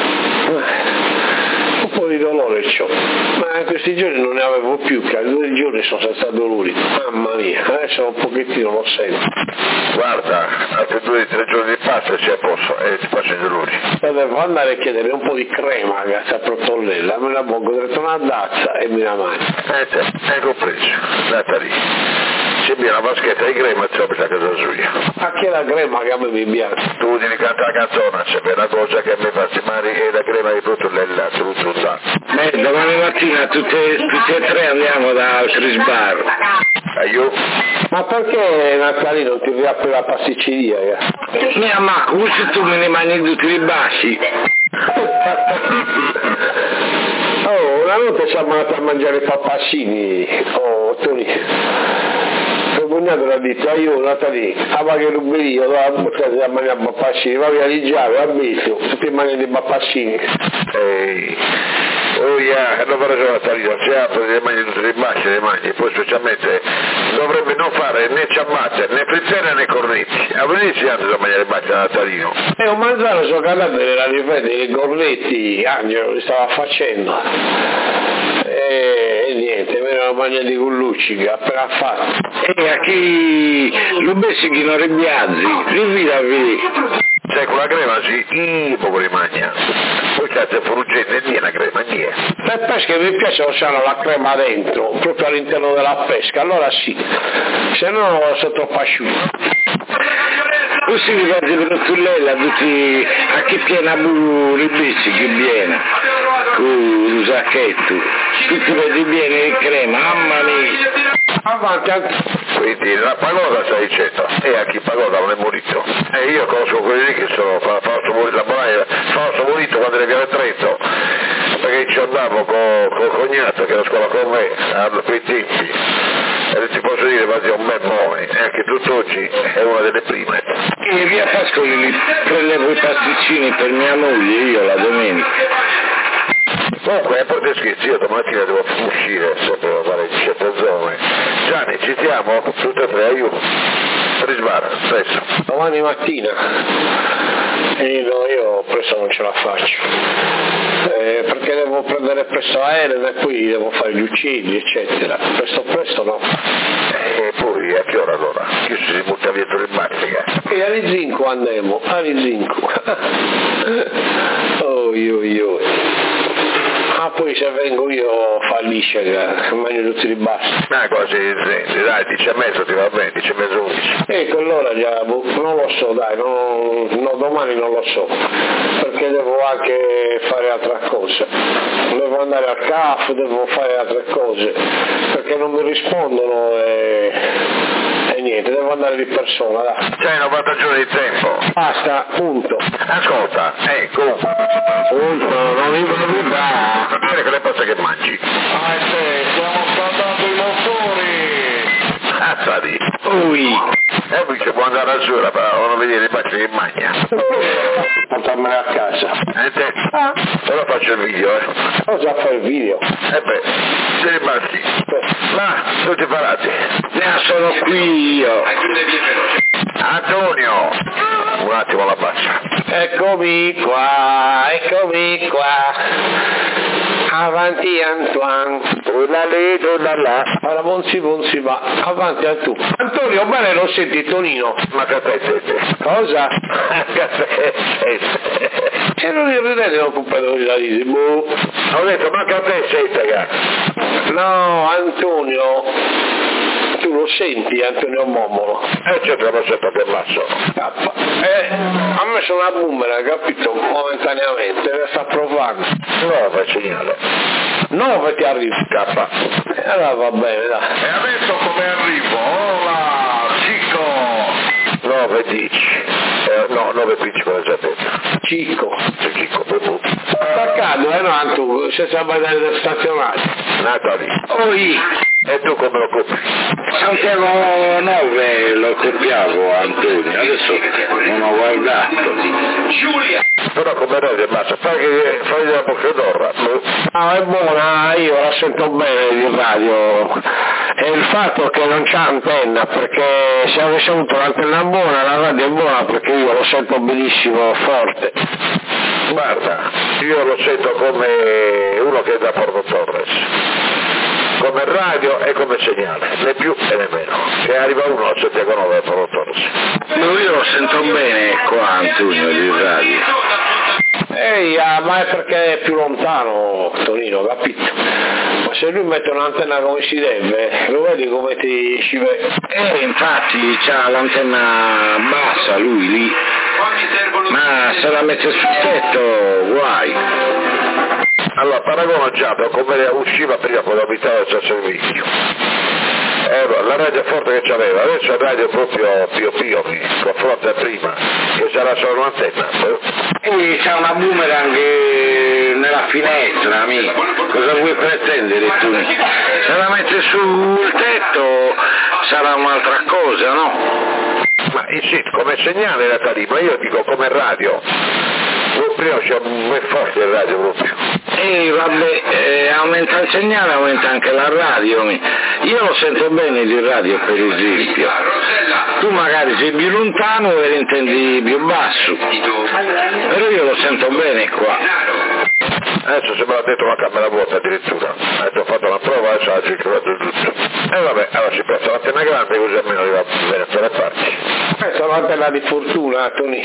Un po' di dolore c'ho, ma questi giorni non ne avevo più, che 2 giorni sono senza dolori, mamma mia, adesso un pochettino lo sento.
Guarda, altri 2 o 3 giorni di pasta c'è a posto e ti faccio i dolori.
Devo andare a chiedere un po' di crema che sta protollella, me la pongo dentro una tazza e me la mangio.
Ecco preso, data lì. C'è una vaschetta di crema e c'è a casa sua.
A che la crema che a me mi piace?
Tu devi cantare la canzone, c'è per la cosa che a me fa mari e la crema di protollella, tutto.
Domani mattina tutti e 3 andiamo da Chris Bar.
Io?
Ma perché Natalino non ti riapre la pasticceria?
Mia ma come se tu me ne mangi tutti i bassi?
Oh, una volta siamo andati a mangiare pappasini, oh Tony. Il cognato l'ha detto, io Natalì, a che ruberia, la buttata a mangiare pappasini, va via di Giave, ha visto, tutti i mangiati pappasini.
Oh yeah, non farò la salita, se apre le mangi tutte le basce, le mangi, poi specialmente dovrebbe non fare né ciabatte, né frizzere né cornetti. A venirci anche a mangiare basce a Natalino.
E un mangiare sono cantato nella rifletta dei cornetti, Angelo li stava facendo. E niente, me ne mangiati con luccica, appena fatto.
E a chi lo bessi chi non rimpiazzi, rivida vedi.
Sai, con la crema sì, poco rimagna. Poi cazzo fruggente e niente la crema, niente.
La pesca mi piace se hanno la crema dentro, proprio all'interno della pesca, allora sì, se no sono troppo asciutto.
Così mi fate per Tullella tutti a chi piena ribissi che viene con il sacchetto, tutti vedi bene in crema, mamma mia.
Avanti anche.
Quindi la pagoda sta dicendo, e a chi pagoda non è morito. E io conosco quelli lì che sono falso morito quando era via Trento, perché ci andavo col cognato che era a scuola con me, a quei tempi. E ti posso dire, ma è un bel nome, e anche tutt'oggi è una delle prime.
E via Pascoli li prendevo i pasticcini per mia moglie, io la domenica.
Comunque, a parte scherzi, io domattina devo uscire, se devo fare in certe zone. Gianni, ci siamo? Tutte e 3, aiuto. Risbara, presto.
Domani mattina. No, io presto non ce la faccio. Perché devo prendere presto l'aereo e poi devo fare gli uccelli, eccetera. Presto no.
E poi a che ora allora? Chi si butta dietro le macchine?
E all'Izinco andiamo, all'Izinco. Oi. Ah, poi se vengo io fallisce che mangio tutti i bassi.
Quasi dai, 10 e mezzo ti va bene, 10 e mezzo 11.
Ecco, allora già, non lo so, dai, no, domani non lo so, perché devo anche fare altre cose. Devo andare al caffè, devo fare altre cose, perché non mi rispondono e niente, devo andare di persona, dai.
C'hai 90 giorni di tempo.
Basta, punto.
Ascolta, ecco.
Punto, non mi va.
Dire che le cose che mangi.
Stiamo scaldando i motori.
Azzati.
Ui.
E poi ci può andare a sola per non vedere i baci che mangia.
Portarmene a casa.
E te? Ora faccio il video,
Ho già fatto il video.
E beh, se ne basti. Ma, tutti parati.
Sono qui io.
Antonio! Un attimo la faccia.
Eccomi qua. Avanti Antoine.
Là.
Ora bonzi, ma avanti tu. Antonio, bene lo senti Tonino?
Ma che te?
Cosa?
Che
Se non ridete non comprendo la ride. Boh.
Ho detto, ma che te sei,
No, Antonio. Tu lo senti, Antonio Mommolo?
Certo, lo sento che basso.
Ha messo una boomerang, capito? Momentaneamente, la sta provando.
No, fai segnale.
9 ti arriva.
K.
Allora va bene, dai.
E adesso come arrivo? Hola, Cicco! 9 dici. No, 9 15 con la già detto.
Cicco.
Cicco.
Attaccato, no, Antonio, senza badare del stazionario.
Natali.
Oi,
E tu come lo copi?
Santiago 9 lo copiavo Antonio, adesso non ho guardato. Giulia!
Però come radio basta, fai la bocca d'orra.
No, è buona, io la sento bene di radio. È il fatto che non c'è antenna, perché se avessi avuto l'antenna buona, la radio è buona perché io lo sento benissimo, forte.
Guarda, io lo sento come uno che è da Porto Torres. Come radio e come segnale, né più e né meno. Se arriva uno a Santiago 9 a Porto Torres.
Io lo sento bene qua Antonio di radio.
Ma è perché è più lontano Tonino, capito? Ma se lui mette un'antenna come si deve, lo vedi come ti ci vede?
Infatti c'ha l'antenna bassa lui lì, ma se la mette sul tetto guai.
Allora, paragonaggiato come usciva prima con l'abitare del servizio. La radio forte che c'aveva, adesso è radio proprio pio mi confronta prima, che sarà solo un'antenna.
E c'ha una boomerang nella finestra, amico. Cosa vuoi pretendere tu? Se la mette sul tetto sarà un'altra cosa, no?
Ma sì, come segnale la tarima, io dico come radio. Prima c'è un forte il radio proprio.
Vabbè, aumenta il segnale, aumenta anche la radio. Io lo sento bene di radio, per esempio. Tu magari sei più lontano e intendi più basso, però io lo sento bene qua.
Adesso se me l'ha detto la camera vuota addirittura. Adesso ho fatto la prova, adesso ha circolato tutto. E vabbè, allora si pensa l'antenna grande così almeno arriva bene da le parti.
Questa è un'antenna di fortuna, Tony.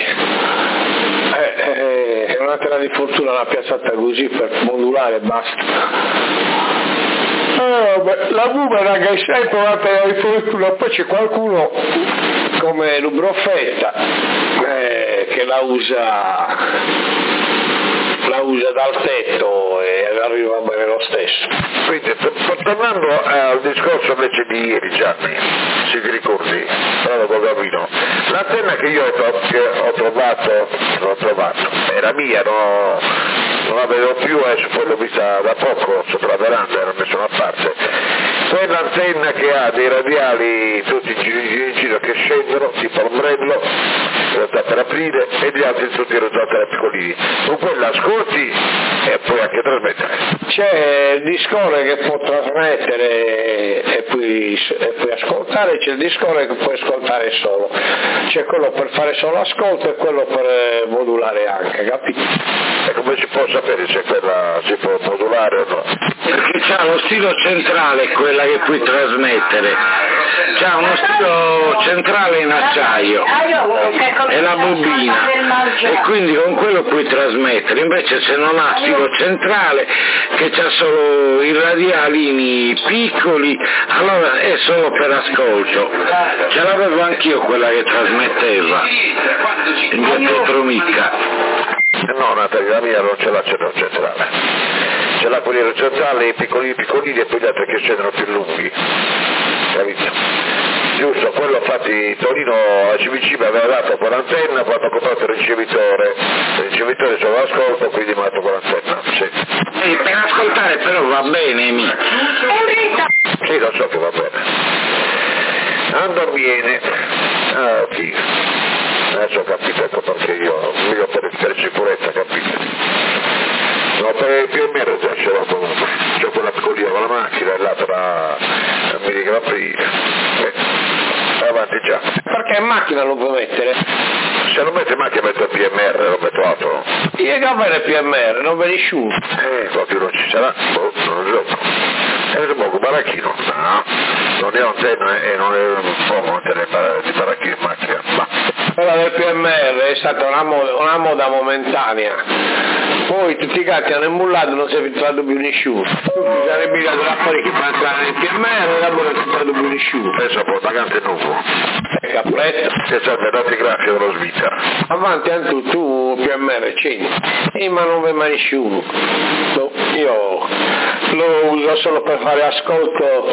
È un'antenna di fortuna, l'ha piazzata così per modulare e basta. La boomerang è sempre un'antenna di fortuna, poi c'è qualcuno come Lubrofetta che la usa dal tetto e arriva bene lo stesso.
Quindi, tornando al discorso invece di ieri, Gianni, se ti ricordi, bravo Gavino, l'antenna che io ho trovato, era mia, non la vedevo più, adesso poi l'ho vista da poco sopra la veranda, era messa una parte. Quell'antenna che ha dei radiali tutti in giro che scendono, tipo l'ombrello, per aprire, e gli altri tutti rotatari piccolini. Con quella ascolti e puoi anche trasmettere.
C'è il discore che può trasmettere e puoi ascoltare, c'è il discore che puoi ascoltare solo. C'è quello per fare solo ascolto e quello per modulare anche, capito?
E come si può sapere se quella si può modulare o no?
Perché c'ha lo stilo centrale, quella che puoi trasmettere. C'ha uno stilo centrale in acciaio e la bobina, e quindi con quello puoi trasmettere. Invece se non ha stilo centrale, che c'ha solo i radialini piccoli, allora è solo per ascolto. Ce l'avevo anch'io quella che trasmetteva in via Petromicca.
No, Natalia, la mia non ce l'ha centrale. Ce l'ha quelli centrali piccolini e poi gli altri che scendono più lunghi. Capito? Giusto, quello infatti Torino a CVC mi aveva dato quell'antenna quando ho comprato il ricevitore solo ascolto, quindi mi ha dato quell'antenna. Sì.
Per ascoltare però va bene,
Sì, lo so che va bene. Ando viene. Ah, ok. Adesso ho capito, ecco perché io per sicurezza, capito? No, per più o meno già ce l'ho comunque. C'ho quella piccolina con la macchina e l'altra mi dica aprire. Avanti già.
Perché che in macchina lo puoi mettere?
Se lo metto in macchina metto il PMR, lo metto altro.
Io che fai il PMR, non ve ne sciù.
Proprio non ci sarà, non lo so. È un poco baracchino, no, non è antenna e non è un po' di baracchino in macchina. Ma
quella del PMR è stata una moda momentanea, poi tutti i gatti hanno imbullato e non si è filtrato più nessuno, tutti hanno impiegato l'apparecchio per entrare nel PMR e dopo non si è filtrato più nessuno.
pensa un po' vagante nuovo,
Capretta,
che serve dati grafici dello Svizzera.
avanti anche tu PMR accendi, ma non vede mai nessuno, no, io lo uso solo per fare ascolto,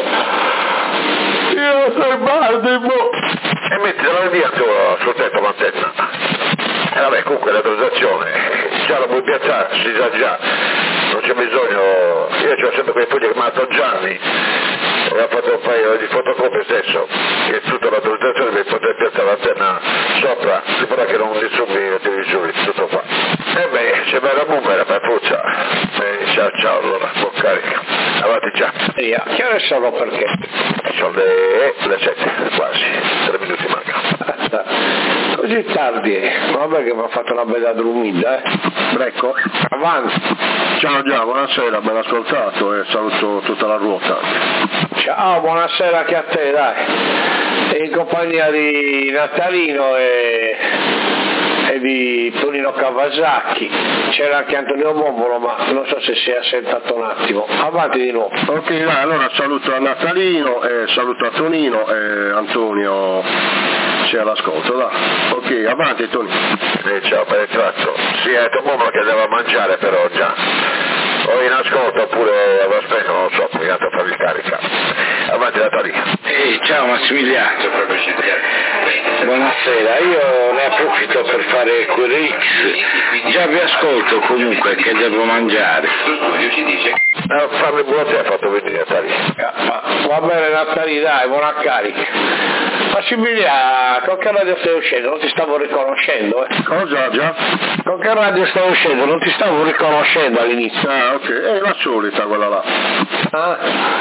io sono bardo,
E mettila via sul tetto l'antenna. E vabbè, comunque l'autorizzazione, già la puoi piazzare, si sa già, non c'è bisogno, io ho sempre quei fogli che mi ha dato Gianni, e ho fatto un paio di fotocopie stesso, che è tutta l'autorizzazione per poter piazzare l'antenna sopra, si farà che non disturbi i televisori, tutto qua. E beh, se vai la bomba per forza, ciao allora, buon carico, avanti già.
Che ore sono perché?
Sono le 7, quasi, 3 minuti mancano.
Così tardi, vabbè che mi ha fatto una bella dormita,
Ecco,
avanti.
ciao Già, buonasera, ben ascoltato e saluto tutta la ruota.
Ciao, buonasera anche a te, dai. E in compagnia di Natalino e di Tonino Kawasaki, c'era anche Antonio Bombolo, ma non so se si è assentato un attimo. Avanti di nuovo.
Ok, dai, allora saluto a Natalino e saluto a Tonino e Antonio c'è all'ascolto, dai. Ok, avanti Tonino.
Ciao, per il tratto. Sì, è Tomomo che deve mangiare però già. O in ascolto oppure lo aspetto, non lo so, pagato a fargli carica. Avanti Natalino.
Ciao Massimiliano, buonasera, io ne approfitto per fare QRX, già vi ascolto comunque che devo mangiare.
Farle buone ha fatto venire Natalino.
Va bene Natalino, dai, buona carica. Massimiliano, con che radio stai uscendo? Non ti stavo riconoscendo,
Cosa Già?
Con che radio stai uscendo? Non ti stavo riconoscendo all'inizio.
Ah, ok, è la solita quella là.
Ah,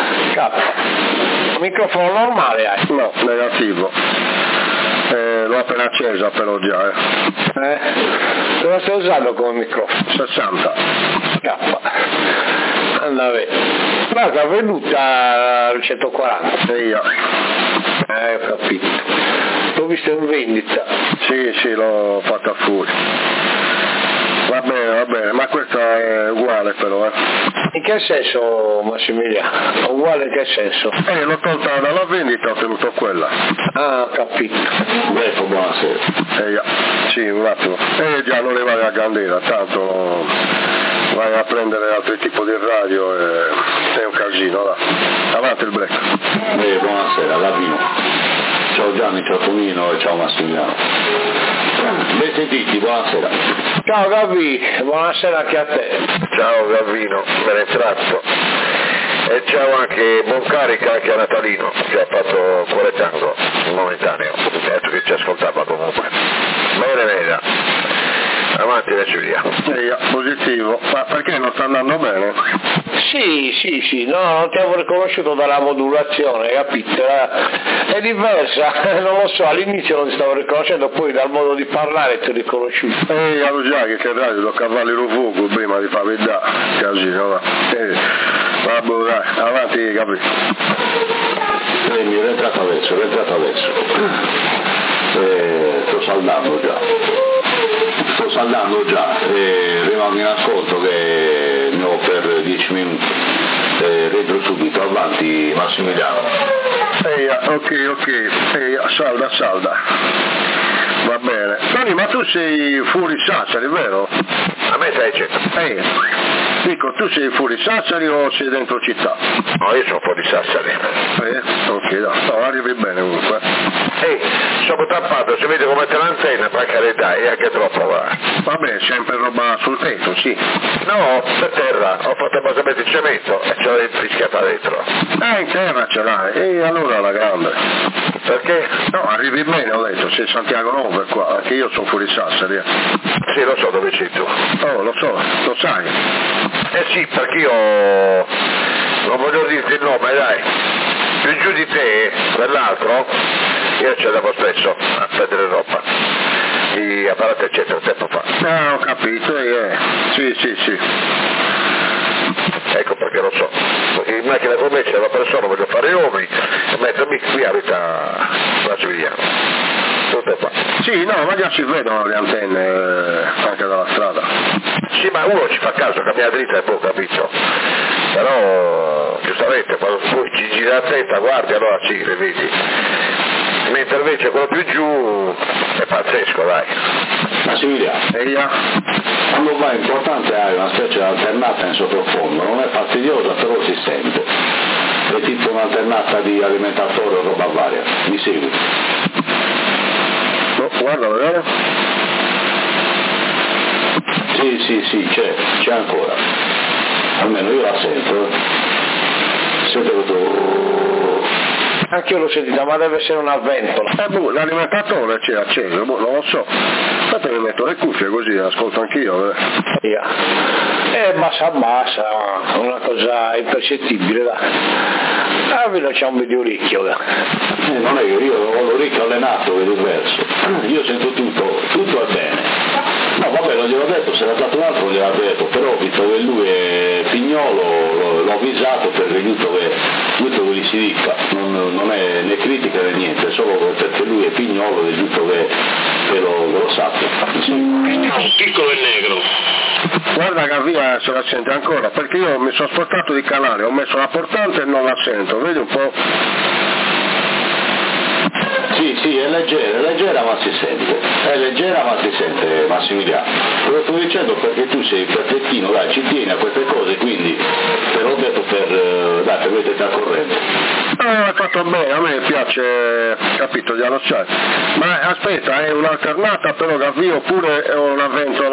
microfono normale hai?
No, negativo. L'ho appena accesa però già,
Cosa stai usando come microfono?
60.
Andava. Guarda, è venuta al 140.
E io.
Ho capito. L'ho visto in vendita.
Sì, l'ho fatta fuori. Va bene, ma questa è uguale però,
In che senso, Massimiliano? Uguale in che senso?
L'ho tolta dalla vendita, ho tenuto quella.
Ah, ho capito.
Ecco, buonasera.
Sì, un attimo. Già non le vai a candela, tanto vai a prendere altri tipi di radio e è un casino, là. Avanti il break.
Buonasera, Gavino. Ciao Gianni, ciao Tonino e ciao Massimiliano. Ben sentiti, buonasera.
Ciao Gavi, buonasera anche a te.
Ciao Gavino, ben entrato. E ciao anche buon carica anche a Natalino, che ha fatto cuore tango momentaneo, detto che ci ascoltava comunque. Bene. Avanti adesso via.
Positivo. Ma perché non sta andando bene?
Sì, no, non ti avevo riconosciuto dalla modulazione, capito? È diversa, non lo so, all'inizio non ti stavo riconoscendo, poi dal modo di parlare ti ho riconosciuto.
Lo già che radio do cavalli lo fuoco prima di far vedere, casino, va. Vabbè, dai, avanti, capito?
Mi è rientrato adesso. Sto saldando già e rimango in ascolto che ne ho per 10 minuti. Rientro subito, avanti Massimiliano.
Ok, salda. Va bene. Tony, ma tu sei fuori Sassari, vero?
A me stai dicendo?
Dico, tu sei fuori Sassari o sei dentro città?
No, io sono fuori Sassari.
Ok, no, arrivi bene comunque.
Sono tappato, si vede come c'è l'antenna, per carità, è anche troppo, va.
Vabbè, sempre roba sul tetto, sì.
No, per terra, ho fatto basamente il cemento e ce l'ho infischiata dentro.
In terra ce l'hai, e allora la grande.
Perché?
No, arrivi bene, ho detto, sei Santiago Nuovo qua, anche io sono fuori Sassari.
Sì, lo so dove sei tu.
Lo so, lo sai.
Sì, perché io non voglio dirti il nome, dai. Più giù di te, quell'altro, io ci andavo spesso a prendere roba, gli apparati eccetera, tempo fa.
Ho capito, sì.
Ecco perché lo so, in macchina con me c'è una persona, voglio fare i nomi e mettermi qui abita Massimiliano. Tutto qua.
Sì, no, ma già si vedono le antenne anche dalla strada.
Sì, ma uno ci fa caso, cambia la dritta e poi capito. Però giustamente quando poi ci gira la testa, guardi, allora sì, le vedi. Mentre invece quello più giù è pazzesco, dai.
Massimiliano, quando va importante hai una specie di alternata in sottofondo, non è fastidiosa però si sente, è tipo un'alternata di alimentatore o roba varia, mi segui?
No, guarda, vedere?
Sì, c'è ancora, almeno io la sento, sento questo...
Anche io l'ho sentita, ma deve essere una ventola.
L'alimentatore c'è acceso, non lo so. Aspetta che mi metto le cuffie così ascolto anch'io.
Bassa, una cosa impercettibile, dai. C'è un video orecchio,
non è che io ho l'orecchio allenato, è diverso. Io sento tutto è bene. No, vabbè, non gliel'ho detto, se era stato un altro gliel'ho detto, però visto che lui è pignolo, l'ho avvisato perché lui che gli si dica, non è né critica né niente, è solo perché lui è pignolo ed è giusto che lo sappia.
Piccolo e negro.
Guarda che via se la sente ancora, perché io mi sono spostato di canale, ho messo la portante e non la sento, vedi un po'?
Sì, è leggera ma si sente, Massimiliano. Te lo sto dicendo perché tu sei perfettino, dai, ci tieni a queste cose, quindi te l'ho detto per metterti al corrente.
Hai fatto bene, a me piace, capito, già lo sai. Ma aspetta, è un'alternata però da via oppure è una ventola?